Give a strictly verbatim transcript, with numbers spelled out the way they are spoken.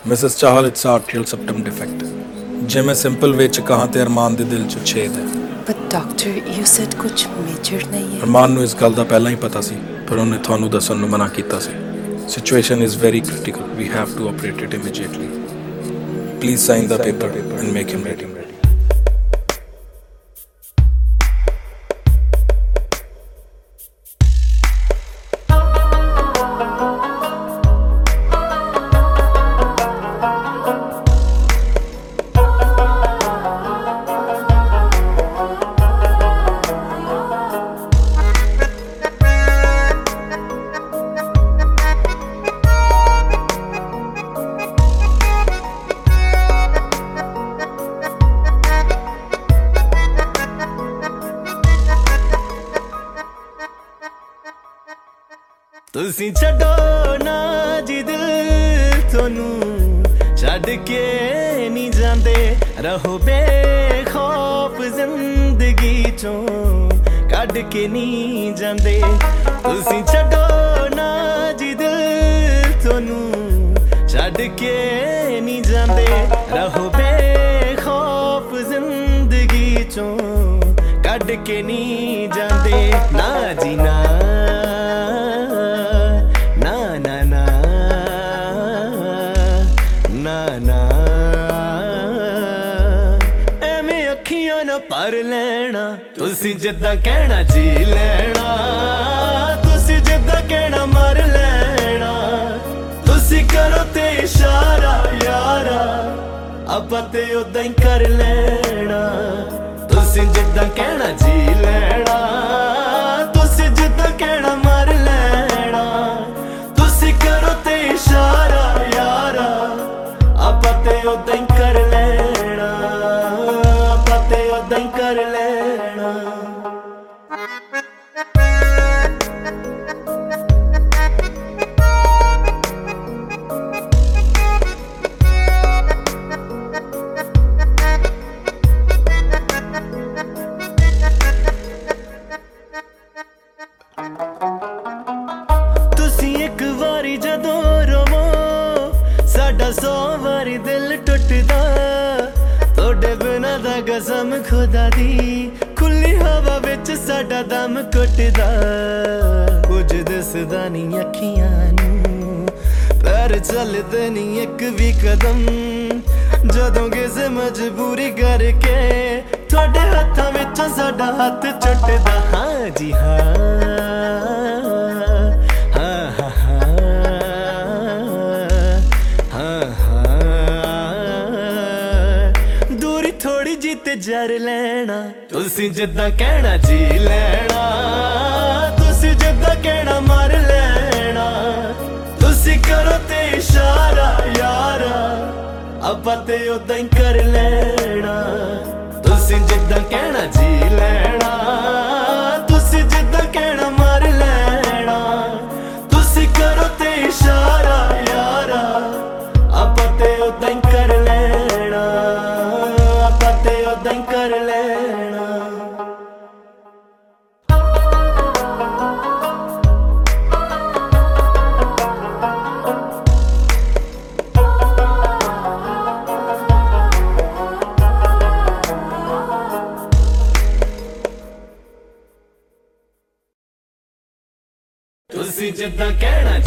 Mrs Chahal it's atrial septum defect. जे मैं simple वे च कहां ते अरमान दे दिल च छेद है। But doctor, you said कुछ मेजर नहीं है। अरमान नूं इस गल दा पहला ही पता सी, पर उन्हें थानू दसन नूं मना कीता सी। Situation is very critical. We have to operate it immediately. Please sign the paper and make him ready. तुसी छड्डो ना जी दिल थोनू छड्ड के नहीं जांदे रहो बेखौफ जिंदगी चों कढ के नहीं जांदे तुसी छड्डो ना जी दिल थोनू छड्ड के नहीं जांदे रहो बेखौफ जिंदगी चों कढ के नहीं जांदे ना जी ना पर लेना तुसी जिद्दां कहना जी लेना तुसी जिद्दां कहना मर लेना तुसी करो ते इशारा यारा अब्बा ते उदां ही कर लेना तुसी जिद्दां कहना जी लेना तुसी जिद्दां कहना मर लेना तुसी करो ते इशारा यारा अब्बा ते उदां ही कर लेना उदां ही कर लेना तुसी एक वारी जदों रोवो साडा सौ वारी दिल टुटदा तोड़े बिना दा कसम खुदा दी खुली हवा विच साडा दम घुटदा कुछ दसदा नहीं अखियां नूं पैर चलदे नहीं एक भी कदम जदों किसे मजबूरी करके थोड़े हत्थां विचों साडा हत्थ छुटदा हाँ जी हाँ थोड़ी जी ते जर लेना तुसी जिद्दां कहना जी लेना तुसी जिद्दां कहना मर लेना तुसी करो ते इशारा यारा अब्बा ते उदां ही कर लेना तुसी जिद्दां कहना जी लेना तुसी जिद्दां कहना मर लेना तुसी करो ते इशारा यारा अब्बा ते उदां ही कर लेना उदां ही कर लेना तुसी जिद्दां कहना